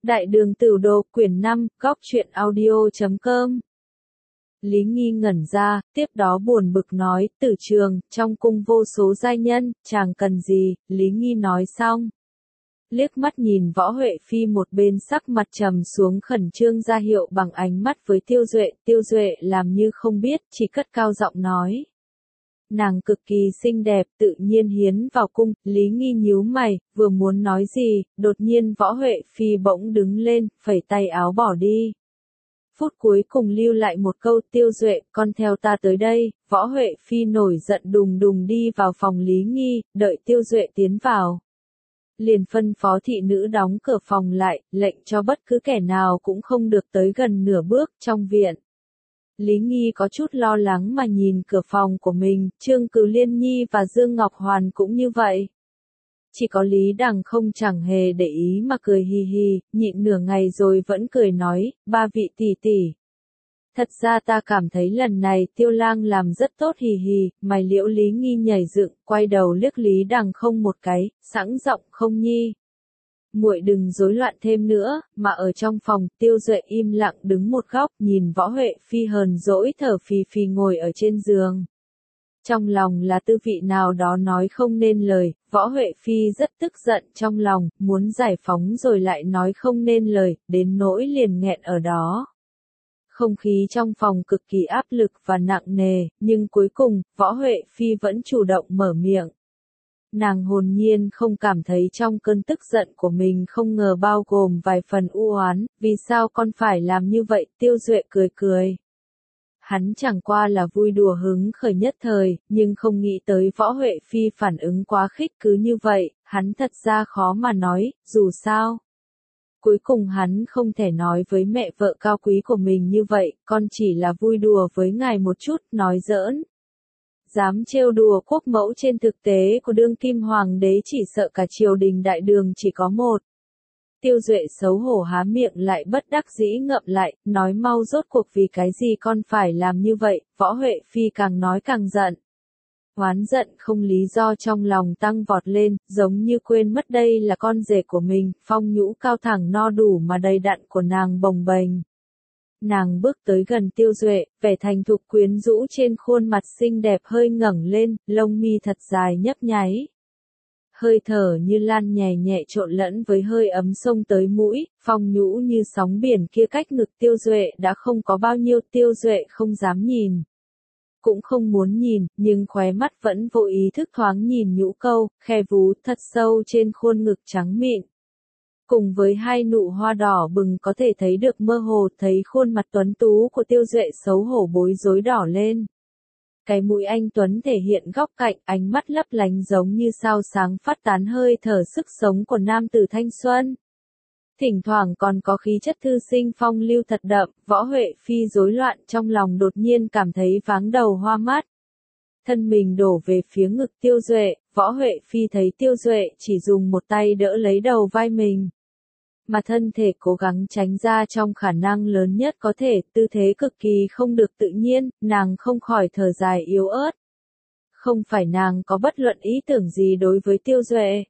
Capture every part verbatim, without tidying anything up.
Đại đường Tửu Đồ quyển năm, góc truyện audio chấm com. Lý Nghi ngẩn ra, tiếp đó buồn bực nói, Tử Trường, trong cung vô số giai nhân, chàng cần gì, Lý Nghi nói xong. Liếc mắt nhìn Võ Huệ Phi một bên sắc mặt trầm xuống khẩn trương ra hiệu bằng ánh mắt với Tiêu Duệ, Tiêu Duệ làm như không biết, chỉ cất cao giọng nói. Nàng cực kỳ xinh đẹp, tự nhiên hiến vào cung, Lý Nghi nhíu mày, vừa muốn nói gì, đột nhiên Võ Huệ Phi bỗng đứng lên, phẩy tay áo bỏ đi. Phút cuối cùng lưu lại một câu, Tiêu Duệ, con theo ta tới đây, Võ Huệ Phi nổi giận đùng đùng đi vào phòng Lý Nghi, đợi Tiêu Duệ tiến vào. Liền phân phó thị nữ đóng cửa phòng lại, lệnh cho bất cứ kẻ nào cũng không được tới gần nửa bước trong viện. Lý Nghi có chút lo lắng mà nhìn cửa phòng của mình, Trương Cửu Liên Nhi và Dương Ngọc Hoàn cũng như vậy. Chỉ có Lý Đằng không chẳng hề để ý mà cười hì hì, nhịn nửa ngày rồi vẫn cười nói, ba vị tỷ tỷ. Thật ra ta cảm thấy lần này Tiêu Lang làm rất tốt hì hì, mày Liễu Lý Nghi nhảy dựng, quay đầu liếc Lý Đằng không một cái, sẵn giọng không nhi. Muội đừng rối loạn thêm nữa, mà ở trong phòng, Tiêu Duệ im lặng đứng một góc, nhìn Võ Huệ Phi hờn dỗi thở phì phì ngồi ở trên giường. Trong lòng là tư vị nào đó nói không nên lời, Võ Huệ Phi rất tức giận trong lòng, muốn giải phóng rồi lại nói không nên lời, đến nỗi liền nghẹn ở đó. Không khí trong phòng cực kỳ áp lực và nặng nề, nhưng cuối cùng, Võ Huệ Phi vẫn chủ động mở miệng. Nàng hồn nhiên không cảm thấy trong cơn tức giận của mình không ngờ bao gồm vài phần u oán, vì sao con phải làm như vậy, Tiêu Duệ cười cười. Hắn chẳng qua là vui đùa hứng khởi nhất thời, nhưng không nghĩ tới Võ Huệ Phi phản ứng quá khích cứ như vậy, hắn thật ra khó mà nói, dù sao. Cuối cùng hắn không thể nói với mẹ vợ cao quý của mình như vậy, con chỉ là vui đùa với ngài một chút, nói giỡn. Dám trêu đùa quốc mẫu trên thực tế của đương kim hoàng đế chỉ sợ cả triều đình đại đường chỉ có một. Tiêu Duệ xấu hổ há miệng lại bất đắc dĩ ngậm lại, nói mau rốt cuộc vì cái gì con phải làm như vậy, Võ Huệ Phi càng nói càng giận. Oán giận không lý do trong lòng tăng vọt lên, giống như quên mất đây là con rể của mình, phong nhũ cao thẳng no đủ mà đầy đặn của nàng bồng bềnh. Nàng bước tới gần Tiêu Duệ, vẻ thành thục quyến rũ trên khuôn mặt xinh đẹp hơi ngẩng lên, lông mi thật dài nhấp nháy. Hơi thở như lan nhẹ nhẹ trộn lẫn với hơi ấm xông tới mũi, phong nhũ như sóng biển kia cách ngực Tiêu Duệ đã không có bao nhiêu, Tiêu Duệ không dám nhìn. Cũng không muốn nhìn, nhưng khóe mắt vẫn vô ý thức thoáng nhìn nhũ câu, khe vú thật sâu trên khuôn ngực trắng mịn. Cùng với hai nụ hoa đỏ bừng có thể thấy được mơ hồ thấy khuôn mặt tuấn tú của Tiêu Duệ xấu hổ bối rối đỏ lên. Cái mũi anh tuấn thể hiện góc cạnh, ánh mắt lấp lánh giống như sao sáng phát tán hơi thở sức sống của nam tử thanh xuân. Thỉnh thoảng còn có khí chất thư sinh phong lưu thật đậm, Võ Huệ Phi rối loạn trong lòng đột nhiên cảm thấy váng đầu hoa mắt. Thân mình đổ về phía ngực Tiêu Duệ, Võ Huệ Phi thấy Tiêu Duệ chỉ dùng một tay đỡ lấy đầu vai mình. Mà thân thể cố gắng tránh ra trong khả năng lớn nhất có thể, tư thế cực kỳ không được tự nhiên, nàng không khỏi thở dài yếu ớt. Không phải nàng có bất luận ý tưởng gì đối với Tiêu Duệ,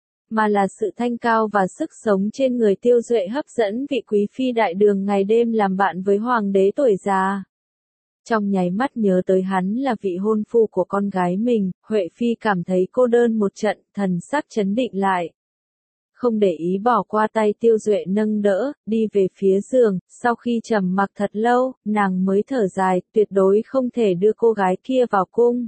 mà là sự thanh cao và sức sống trên người Tiêu Duệ hấp dẫn vị quý phi đại đường ngày đêm làm bạn với hoàng đế tuổi già. Trong nháy mắt nhớ tới hắn là vị hôn phu của con gái mình, Huệ Phi cảm thấy cô đơn một trận, thần sắc chấn định lại. Không để ý bỏ qua tay Tiêu Duệ nâng đỡ, đi về phía giường, sau khi trầm mặc thật lâu, nàng mới thở dài, tuyệt đối không thể đưa cô gái kia vào cung.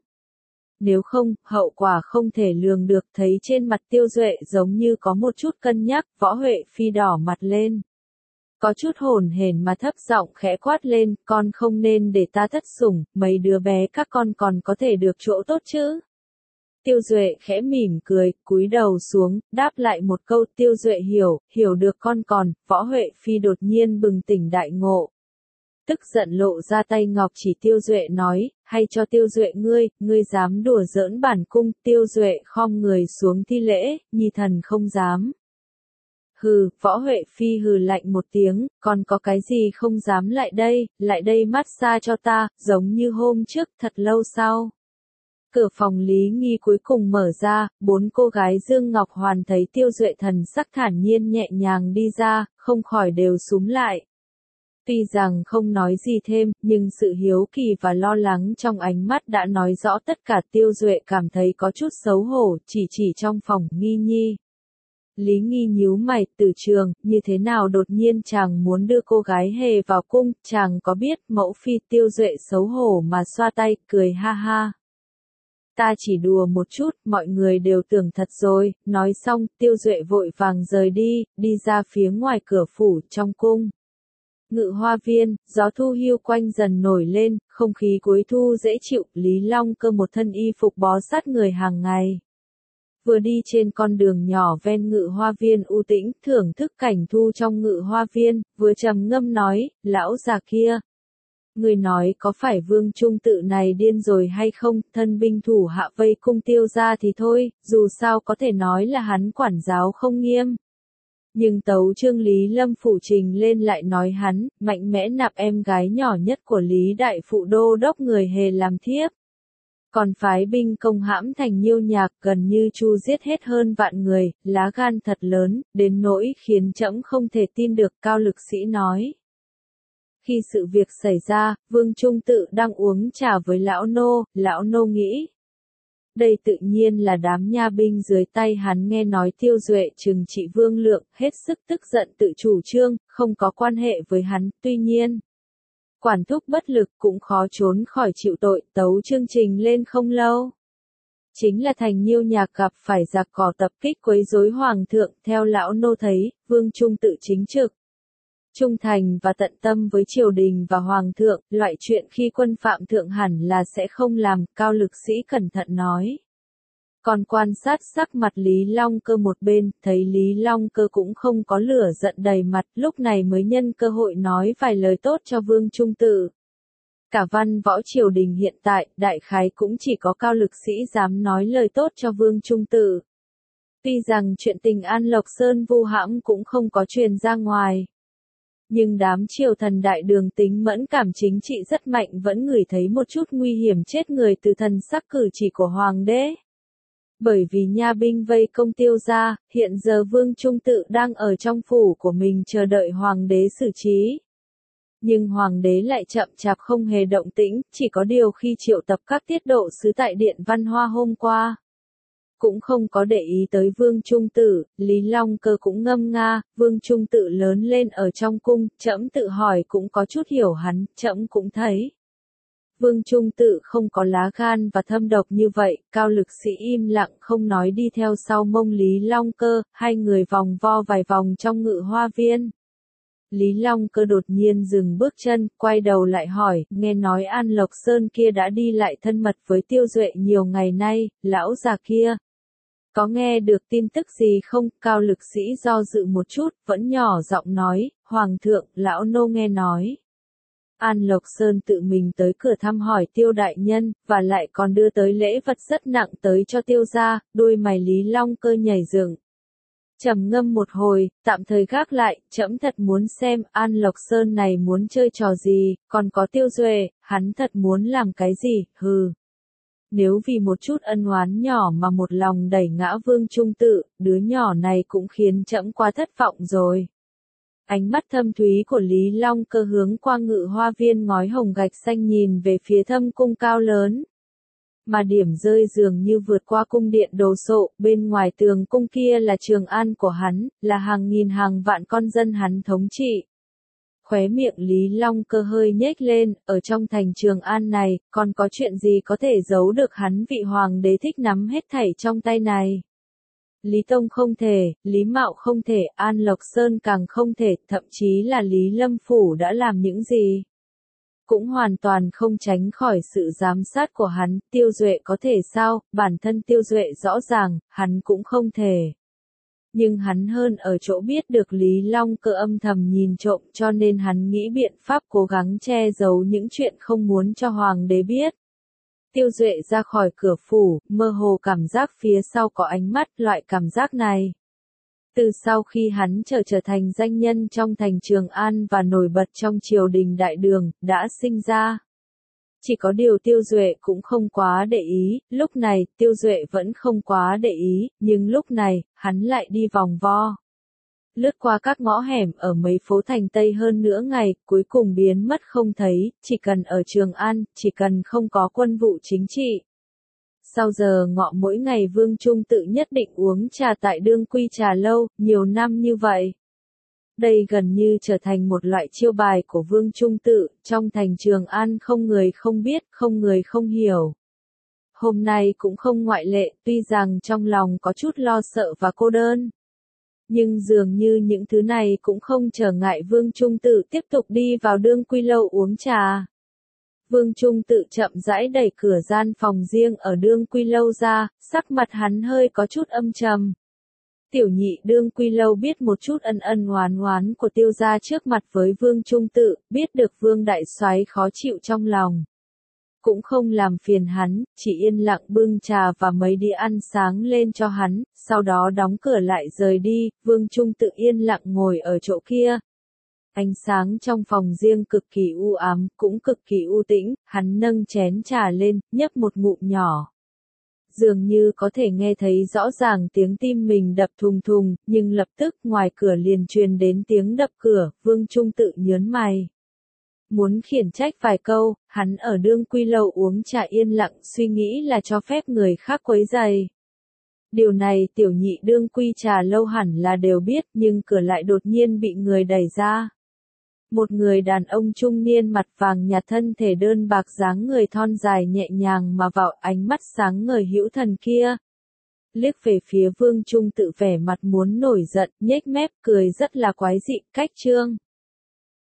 Nếu không, hậu quả không thể lường được, thấy trên mặt Tiêu Duệ giống như có một chút cân nhắc, Võ Huệ Phi đỏ mặt lên. Có chút hồn hển mà thấp giọng khẽ quát lên, con không nên để ta thất sủng, mấy đứa bé các con còn có thể được chỗ tốt chứ. Tiêu Duệ khẽ mỉm cười, cúi đầu xuống, đáp lại một câu. Tiêu Duệ hiểu, hiểu được con còn, Võ Huệ Phi đột nhiên bừng tỉnh đại ngộ. Tức giận lộ ra tay ngọc chỉ Tiêu Duệ nói, hay cho Tiêu Duệ ngươi, ngươi dám đùa giỡn bản cung, Tiêu Duệ khom người xuống thi lễ, nhi thần không dám. Hừ, Võ Huệ Phi hừ lạnh một tiếng, còn có cái gì không dám lại đây, lại đây massage cho ta, giống như hôm trước, thật lâu sau. Cửa phòng Lý Nghi cuối cùng mở ra, bốn cô gái Dương Ngọc Hoàn thấy Tiêu Duệ thần sắc thản nhiên nhẹ nhàng đi ra, không khỏi đều súm lại. Tuy rằng không nói gì thêm, nhưng sự hiếu kỳ và lo lắng trong ánh mắt đã nói rõ tất cả. Tiêu Duệ cảm thấy có chút xấu hổ, chỉ chỉ trong phòng Nghi Nhi. Lý Nghi nhíu mày, Từ Trường, như thế nào đột nhiên chàng muốn đưa cô gái Hề vào cung, chàng có biết. Mẫu phi. Tiêu Duệ xấu hổ mà xoa tay, cười ha ha. Ta chỉ đùa một chút, mọi người đều tưởng thật rồi. Nói xong, Tiêu Duệ vội vàng rời đi, đi ra phía ngoài cửa phủ trong cung. Ngự hoa viên, gió thu hiu quanh dần nổi lên, không khí cuối thu dễ chịu. Lý Long Cơ một thân y phục bó sát người hàng ngày. Vừa đi trên con đường nhỏ ven ngự hoa viên u tĩnh, thưởng thức cảnh thu trong ngự hoa viên, vừa trầm ngâm nói, lão già kia. Người nói có phải Vương Trung Tự này điên rồi hay không, thân binh thủ hạ vây cung Tiêu gia thì thôi, dù sao có thể nói là hắn quản giáo không nghiêm. Nhưng tấu chương Lý Lâm phủ trình lên lại nói hắn, mạnh mẽ nạp em gái nhỏ nhất của Lý Đại Phụ Đô đốc người Hề làm thiếp. Còn phái binh công hãm thành Nhiêu Nhạc, gần như chu giết hết hơn vạn người, lá gan thật lớn, đến nỗi khiến trẫm không thể tin được. Cao Lực Sĩ nói. Khi sự việc xảy ra, Vương Trung Tự đang uống trà với lão nô, lão nô nghĩ. Đây tự nhiên là đám nha binh dưới tay hắn nghe nói Tiêu Duệ trừng trị Vương Lượng, hết sức tức giận tự chủ trương, không có quan hệ với hắn, tuy nhiên. Quản thúc bất lực cũng khó trốn khỏi chịu tội, tấu chương trình lên không lâu. Chính là thành Nhiêu Nhạc gặp phải giặc cỏ tập kích quấy rối hoàng thượng, theo lão nô thấy, Vương Trung Tự chính trực. Trung thành và tận tâm với triều đình và hoàng thượng, loại chuyện khi quân phạm thượng hẳn là sẽ không làm, Cao Lực Sĩ cẩn thận nói. Còn quan sát sắc mặt Lý Long Cơ một bên, thấy Lý Long Cơ cũng không có lửa giận đầy mặt, lúc này mới nhân cơ hội nói vài lời tốt cho Vương Trung Tự. Cả văn võ triều đình hiện tại, đại khái cũng chỉ có Cao Lực Sĩ dám nói lời tốt cho Vương Trung Tự. Tuy rằng chuyện tình An Lộc Sơn vu hãm cũng không có truyền ra ngoài. Nhưng đám triều thần đại đường tính mẫn cảm chính trị rất mạnh vẫn ngửi thấy một chút nguy hiểm chết người từ thần sắc cử chỉ của hoàng đế. Bởi vì nha binh vây công Tiêu gia, hiện giờ Vương Trung Tự đang ở trong phủ của mình chờ đợi hoàng đế xử trí. Nhưng hoàng đế lại chậm chạp không hề động tĩnh, chỉ có điều khi triệu tập các tiết độ sứ tại Điện Văn Hoa hôm qua. Cũng không có để ý tới Vương Trung Tự, Lý Long Cơ cũng ngâm nga, Vương Trung Tự lớn lên ở trong cung, trẫm tự hỏi cũng có chút hiểu hắn, trẫm cũng thấy. Vương Trung Tự không có lá gan và thâm độc như vậy, Cao Lực Sĩ im lặng không nói đi theo sau mông Lý Long Cơ, hai người vòng vo vài vòng trong ngự hoa viên. Lý Long Cơ đột nhiên dừng bước chân, quay đầu lại hỏi, nghe nói An Lộc Sơn kia đã đi lại thân mật với Tiêu Duệ nhiều ngày nay, lão già kia. Có nghe được tin tức gì không? Cao Lực Sĩ do dự một chút, vẫn nhỏ giọng nói, Hoàng thượng, lão nô nghe nói. An Lộc Sơn tự mình tới cửa thăm hỏi Tiêu đại nhân, và lại còn đưa tới lễ vật rất nặng tới cho Tiêu gia, đôi mày Lý Long Cơ nhảy dựng. Trầm ngâm một hồi, tạm thời gác lại, trẫm thật muốn xem An Lộc Sơn này muốn chơi trò gì, còn có Tiêu Duệ, hắn thật muốn làm cái gì, hừ. Nếu vì một chút ân oán nhỏ mà một lòng đẩy ngã Vương Trung Tự, đứa nhỏ này cũng khiến trẫm quá thất vọng rồi. Ánh mắt thâm thúy của Lý Long Cơ hướng qua ngự hoa viên ngói hồng gạch xanh nhìn về phía thâm cung cao lớn. Mà điểm rơi dường như vượt qua cung điện đồ sộ, bên ngoài tường cung kia là Trường An của hắn, là hàng nghìn hàng vạn con dân hắn thống trị. Khóe miệng Lý Long Cơ hơi nhếch lên, ở trong thành Trường An này, còn có chuyện gì có thể giấu được hắn vị hoàng đế thích nắm hết thảy trong tay này. Lý Tông không thể, Lý Mạo không thể, An Lộc Sơn càng không thể, thậm chí là Lý Lâm Phủ đã làm những gì. Cũng hoàn toàn không tránh khỏi sự giám sát của hắn, Tiêu Duệ có thể sao, bản thân Tiêu Duệ rõ ràng, hắn cũng không thể. Nhưng hắn hơn ở chỗ biết được Lý Long Cơ âm thầm nhìn trộm cho nên hắn nghĩ biện pháp cố gắng che giấu những chuyện không muốn cho hoàng đế biết. Tiêu Duệ ra khỏi cửa phủ, mơ hồ cảm giác phía sau có ánh mắt, loại cảm giác này. Từ sau khi hắn trở trở thành danh nhân trong thành Trường An và nổi bật trong triều đình đại đường, đã sinh ra. Chỉ có điều Tiêu Duệ cũng không quá để ý, lúc này, Tiêu Duệ vẫn không quá để ý, nhưng lúc này, hắn lại đi vòng vo. Lướt qua các ngõ hẻm ở mấy phố thành Tây hơn nửa ngày, cuối cùng biến mất không thấy, chỉ cần ở Trường An, chỉ cần không có quân vụ chính trị. Sau giờ ngọ mỗi ngày Vương Trung Tự nhất định uống trà tại Đương Quy Trà Lâu, nhiều năm như vậy. Đây gần như trở thành một loại chiêu bài của Vương Trung Tự, trong thành Trường An không người không biết, không người không hiểu. Hôm nay cũng không ngoại lệ, tuy rằng trong lòng có chút lo sợ và cô đơn. Nhưng dường như những thứ này cũng không trở ngại Vương Trung Tự tiếp tục đi vào Đương Quy Lâu uống trà. Vương Trung Tự chậm rãi đẩy cửa gian phòng riêng ở Đương Quy Lâu ra, sắc mặt hắn hơi có chút âm trầm. Tiểu nhị Đương Quy Lâu biết một chút ân ân oán oán của Tiêu gia trước mặt với Vương Trung Tự, biết được Vương Đại Soái khó chịu trong lòng. Cũng không làm phiền hắn, chỉ yên lặng bưng trà và mấy đĩa ăn sáng lên cho hắn, sau đó đóng cửa lại rời đi, Vương Trung Tự yên lặng ngồi ở chỗ kia. Ánh sáng trong phòng riêng cực kỳ u ám, cũng cực kỳ u tĩnh, hắn nâng chén trà lên, nhấp một ngụm nhỏ. Dường như có thể nghe thấy rõ ràng tiếng tim mình đập thùng thùng, nhưng lập tức ngoài cửa liền truyền đến tiếng đập cửa, Vương Trung Tự nhớn mày. Muốn khiển trách vài câu, hắn ở Đương Quy Lâu uống trà yên lặng suy nghĩ là cho phép người khác quấy rầy. Điều này tiểu nhị Đương Quy Trà Lâu hẳn là đều biết, nhưng cửa lại đột nhiên bị người đẩy ra. Một người đàn ông trung niên mặt vàng nhạt, thân thể đơn bạc, dáng người thon dài nhẹ nhàng mà vào, ánh mắt sáng ngời hữu thần kia. Liếc về phía Vương Trung Tự vẻ mặt muốn nổi giận, nhếch mép cười rất là quái dị, cách trương.